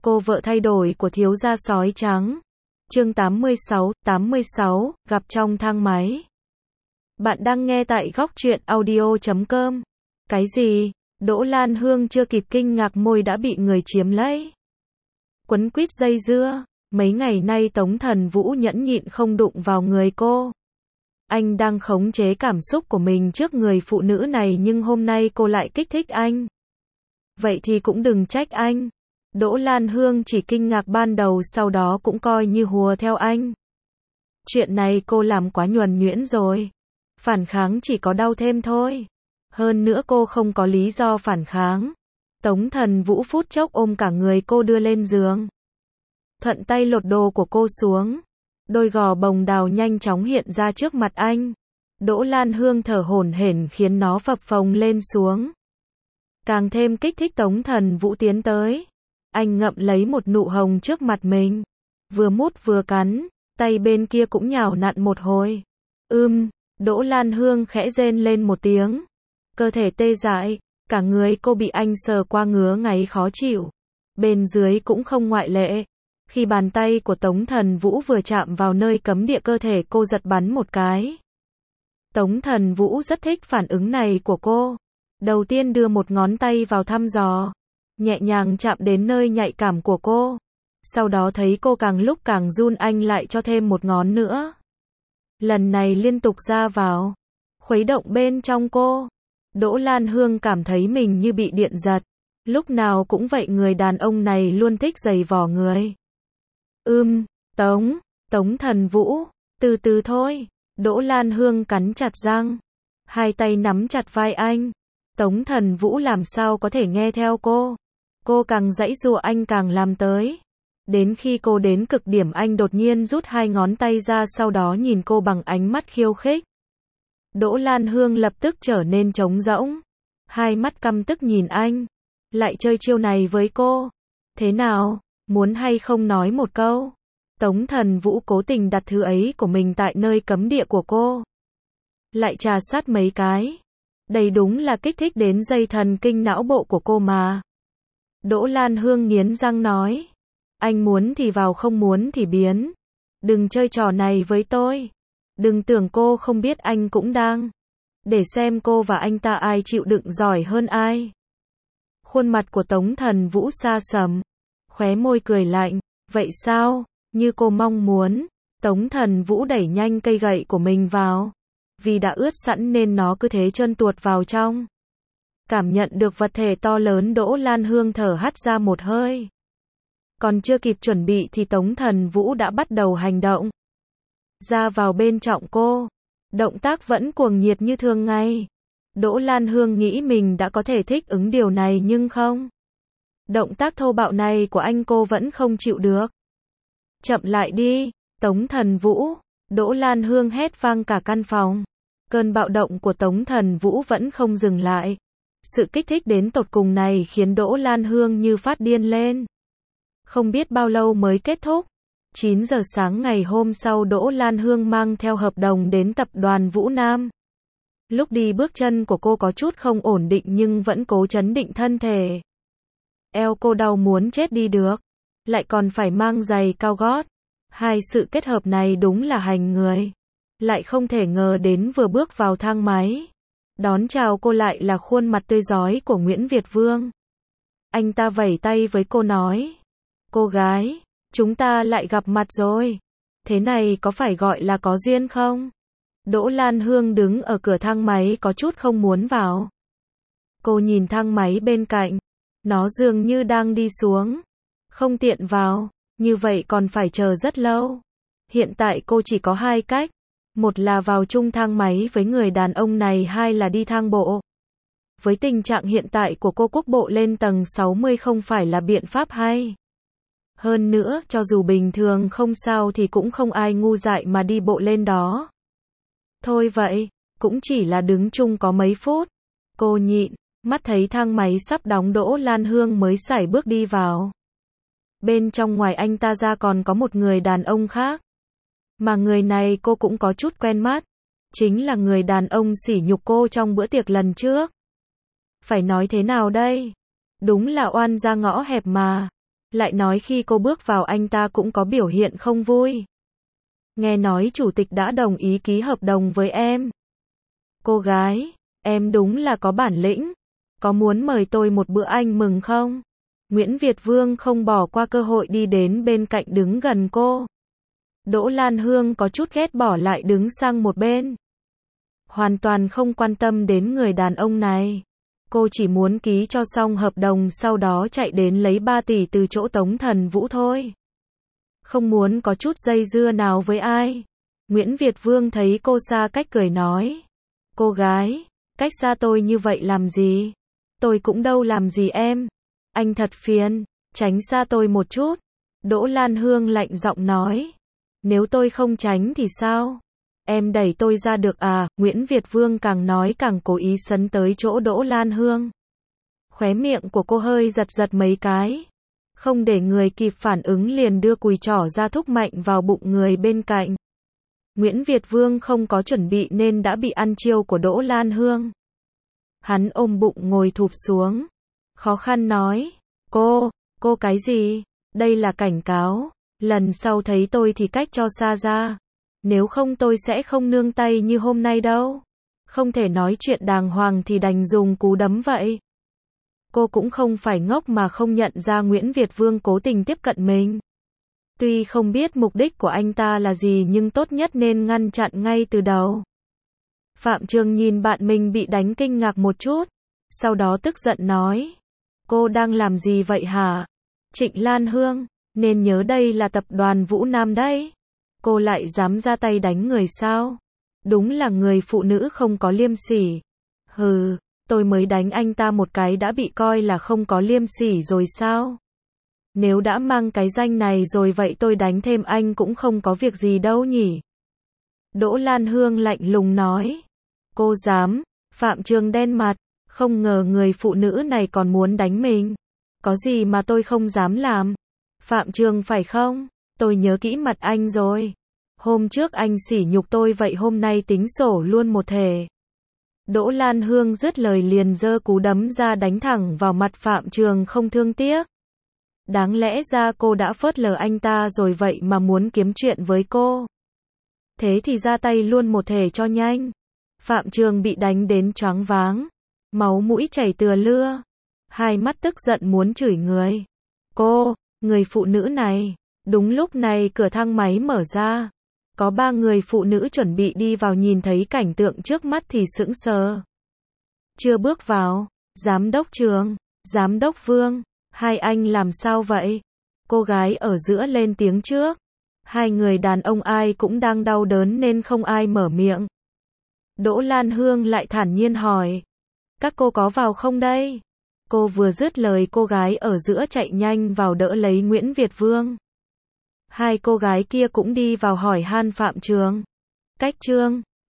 Cô vợ thay đổi của thiếu gia sói trắng. Chương 86, gặp trong thang máy. Bạn đang nghe tại góc truyện audio.com. Cái gì? Đỗ Lan Hương chưa kịp kinh ngạc môi đã bị người chiếm lấy. Quấn quýt dây dưa, mấy ngày nay Tống Thần Vũ nhẫn nhịn không đụng vào người cô. Anh đang khống chế cảm xúc của mình trước người phụ nữ này nhưng hôm nay cô lại kích thích anh. Vậy thì cũng đừng trách anh. Đỗ Lan Hương chỉ kinh ngạc ban đầu sau đó cũng coi như hùa theo anh. Chuyện này cô làm quá nhuần nhuyễn rồi. Phản kháng chỉ có đau thêm thôi. Hơn nữa cô không có lý do phản kháng. Tống Thần Vũ phút chốc ôm cả người cô đưa lên giường. Thuận tay lột đồ của cô xuống. Đôi gò bồng đào nhanh chóng hiện ra trước mặt anh. Đỗ Lan Hương thở hổn hển khiến nó phập phồng lên xuống. Càng thêm kích thích Tống Thần Vũ tiến tới. Anh ngậm lấy một nụ hồng trước mặt mình. Vừa mút vừa cắn, tay bên kia cũng nhào nặn một hồi. Đỗ Lan Hương khẽ rên lên một tiếng. Cơ thể tê dại, cả người cô bị anh sờ qua ngứa ngáy khó chịu. Bên dưới cũng không ngoại lệ. Khi bàn tay của Tống Thần Vũ vừa chạm vào nơi cấm địa cơ thể cô giật bắn một cái. Tống Thần Vũ rất thích phản ứng này của cô. Đầu tiên đưa một ngón tay vào thăm dò. Nhẹ nhàng chạm đến nơi nhạy cảm của cô. Sau đó thấy cô càng lúc càng run anh lại cho thêm một ngón nữa. Lần này liên tục ra vào. Khuấy động bên trong cô. Đỗ Lan Hương cảm thấy mình như bị điện giật. Lúc nào cũng vậy người đàn ông này luôn thích giày vò người. Tống Thần Vũ, từ từ thôi. Đỗ Lan Hương cắn chặt răng. Hai tay nắm chặt vai anh. Tống Thần Vũ làm sao có thể nghe theo cô. Cô càng giãy giụa anh càng làm tới. Đến khi cô đến cực điểm anh đột nhiên rút hai ngón tay ra sau đó nhìn cô bằng ánh mắt khiêu khích. Đỗ Lan Hương lập tức trở nên trống rỗng. Hai mắt căm tức nhìn anh. Lại chơi chiêu này với cô. Thế nào, muốn hay không nói một câu? Tống Thần Vũ cố tình đặt thứ ấy của mình tại nơi cấm địa của cô. Lại trà sát mấy cái. Đây đúng là kích thích đến dây thần kinh não bộ của cô mà. Đỗ Lan Hương nghiến răng nói. Anh muốn thì vào không muốn thì biến. Đừng chơi trò này với tôi. Đừng tưởng cô không biết anh cũng đang. Để xem cô và anh ta ai chịu đựng giỏi hơn ai. Khuôn mặt của Tống Thần Vũ xa sầm. Khóe môi cười lạnh. Vậy sao? Như cô mong muốn. Tống Thần Vũ đẩy nhanh cây gậy của mình vào. Vì đã ướt sẵn nên nó cứ thế trơn tuột vào trong. Cảm nhận được vật thể to lớn Đỗ Lan Hương thở hắt ra một hơi. Còn chưa kịp chuẩn bị thì Tống Thần Vũ đã bắt đầu hành động. Ra vào bên trọng cô. Động tác vẫn cuồng nhiệt như thường ngày. Đỗ Lan Hương nghĩ mình đã có thể thích ứng điều này nhưng không. Động tác thô bạo này của anh cô vẫn không chịu được. Chậm lại đi, Tống Thần Vũ. Đỗ Lan Hương hét vang cả căn phòng. Cơn bạo động của Tống Thần Vũ vẫn không dừng lại. Sự kích thích đến tột cùng này khiến Đỗ Lan Hương như phát điên lên. Không biết bao lâu mới kết thúc. 9 giờ sáng ngày hôm sau Đỗ Lan Hương mang theo hợp đồng đến tập đoàn Vũ Nam. Lúc đi bước chân của cô có chút không ổn định nhưng vẫn cố trấn định thân thể. Eo cô đau muốn chết đi được. Lại còn phải mang giày cao gót. Hai sự kết hợp này đúng là hành người. Lại không thể ngờ đến vừa bước vào thang máy. Đón chào cô lại là khuôn mặt tươi rói của Nguyễn Việt Vương. Anh ta vẩy tay với cô nói. Cô gái, chúng ta lại gặp mặt rồi. Thế này có phải gọi là có duyên không? Đỗ Lan Hương đứng ở cửa thang máy có chút không muốn vào. Cô nhìn thang máy bên cạnh. Nó dường như đang đi xuống. Không tiện vào, như vậy còn phải chờ rất lâu. Hiện tại cô chỉ có hai cách. Một là vào chung thang máy với người đàn ông này, hai là đi thang bộ. Với tình trạng hiện tại của cô quốc bộ lên tầng 60 không phải là biện pháp hay. Hơn nữa, cho dù bình thường không sao thì cũng không ai ngu dại mà đi bộ lên đó. Thôi vậy, cũng chỉ là đứng chung có mấy phút. Cô nhịn, mắt thấy thang máy sắp đóng Đỗ Lan Hương mới sải bước đi vào. Bên trong ngoài anh ta ra còn có một người đàn ông khác. Mà người này cô cũng có chút quen mắt. Chính là người đàn ông sỉ nhục cô trong bữa tiệc lần trước. Phải nói thế nào đây? Đúng là oan ra ngõ hẹp mà. lại nói khi cô bước vào anh ta cũng có biểu hiện không vui. Nghe nói chủ tịch đã đồng ý ký hợp đồng với em. Cô gái, em đúng là có bản lĩnh. Có muốn mời tôi một bữa anh mừng không? Nguyễn Việt Vương không bỏ qua cơ hội đi đến bên cạnh đứng gần cô. Đỗ Lan Hương có chút ghét bỏ lại đứng sang một bên. Hoàn toàn không quan tâm đến người đàn ông này. Cô chỉ muốn ký cho xong hợp đồng sau đó chạy đến lấy 3 tỷ từ chỗ Tống Thần Vũ thôi. Không muốn có chút dây dưa nào với ai. Nguyễn Việt Vương thấy cô xa cách cười nói. Cô gái, cách xa tôi như vậy làm gì? Tôi cũng đâu làm gì em. Anh thật phiền, tránh xa tôi một chút. Đỗ Lan Hương lạnh giọng nói. Nếu tôi không tránh thì sao? Em đẩy tôi ra được à? Nguyễn Việt Vương càng nói càng cố ý sấn tới chỗ Đỗ Lan Hương. Khóe miệng của cô hơi giật giật mấy cái. Không để người kịp phản ứng liền đưa cùi trỏ ra thúc mạnh vào bụng người bên cạnh. Nguyễn Việt Vương không có chuẩn bị nên đã bị ăn chiêu của Đỗ Lan Hương. Hắn ôm bụng ngồi thụp xuống. Khó khăn nói. Cô cái gì? Đây là cảnh cáo. Lần sau thấy tôi thì cách cho xa ra. Nếu không tôi sẽ không nương tay như hôm nay đâu. Không thể nói chuyện đàng hoàng thì đành dùng cú đấm vậy. Cô cũng không phải ngốc mà không nhận ra Nguyễn Việt Vương cố tình tiếp cận mình. Tuy không biết mục đích của anh ta là gì nhưng tốt nhất nên ngăn chặn ngay từ đầu. Phạm Trường nhìn bạn mình bị đánh kinh ngạc một chút. Sau đó tức giận nói. Cô đang làm gì vậy hả? Trịnh Lan Hương, nên nhớ đây là tập đoàn Vũ Nam đấy. Cô lại dám ra tay đánh người sao? Đúng là người phụ nữ không có liêm sỉ. Hừ, tôi mới đánh anh ta một cái đã bị coi là không có liêm sỉ rồi sao? Nếu đã mang cái danh này rồi vậy tôi đánh thêm anh cũng không có việc gì đâu nhỉ? Đỗ Lan Hương lạnh lùng nói. Cô dám? Phạm Trường đen mặt, không ngờ người phụ nữ này còn muốn đánh mình. Có gì mà tôi không dám làm? Phạm Trường phải không? Tôi nhớ kỹ mặt anh rồi. Hôm trước anh sỉ nhục tôi vậy hôm nay tính sổ luôn một thể. Đỗ Lan Hương dứt lời liền giơ cú đấm ra đánh thẳng vào mặt Phạm Trường không thương tiếc. Đáng lẽ ra cô đã phớt lờ anh ta rồi vậy mà muốn kiếm chuyện với cô. Thế thì ra tay luôn một thể cho nhanh. Phạm Trường bị đánh đến choáng váng. Máu mũi chảy tựa lưa. Hai mắt tức giận muốn chửi người. Người phụ nữ này. Đúng lúc này cửa thang máy mở ra. Có 3 người phụ nữ chuẩn bị đi vào nhìn thấy cảnh tượng trước mắt thì sững sờ. Chưa bước vào. Giám đốc Trường, Giám đốc Vương, hai anh làm sao vậy? Cô gái ở giữa lên tiếng trước. Hai người đàn ông ai cũng đang đau đớn nên không ai mở miệng. Đỗ Lan Hương lại thản nhiên hỏi. Các cô có vào không đây? Cô vừa dứt lời cô gái ở giữa chạy nhanh vào đỡ lấy Nguyễn Việt Vương. Hai cô gái kia cũng đi vào hỏi han Phạm Trường. Cách Trương,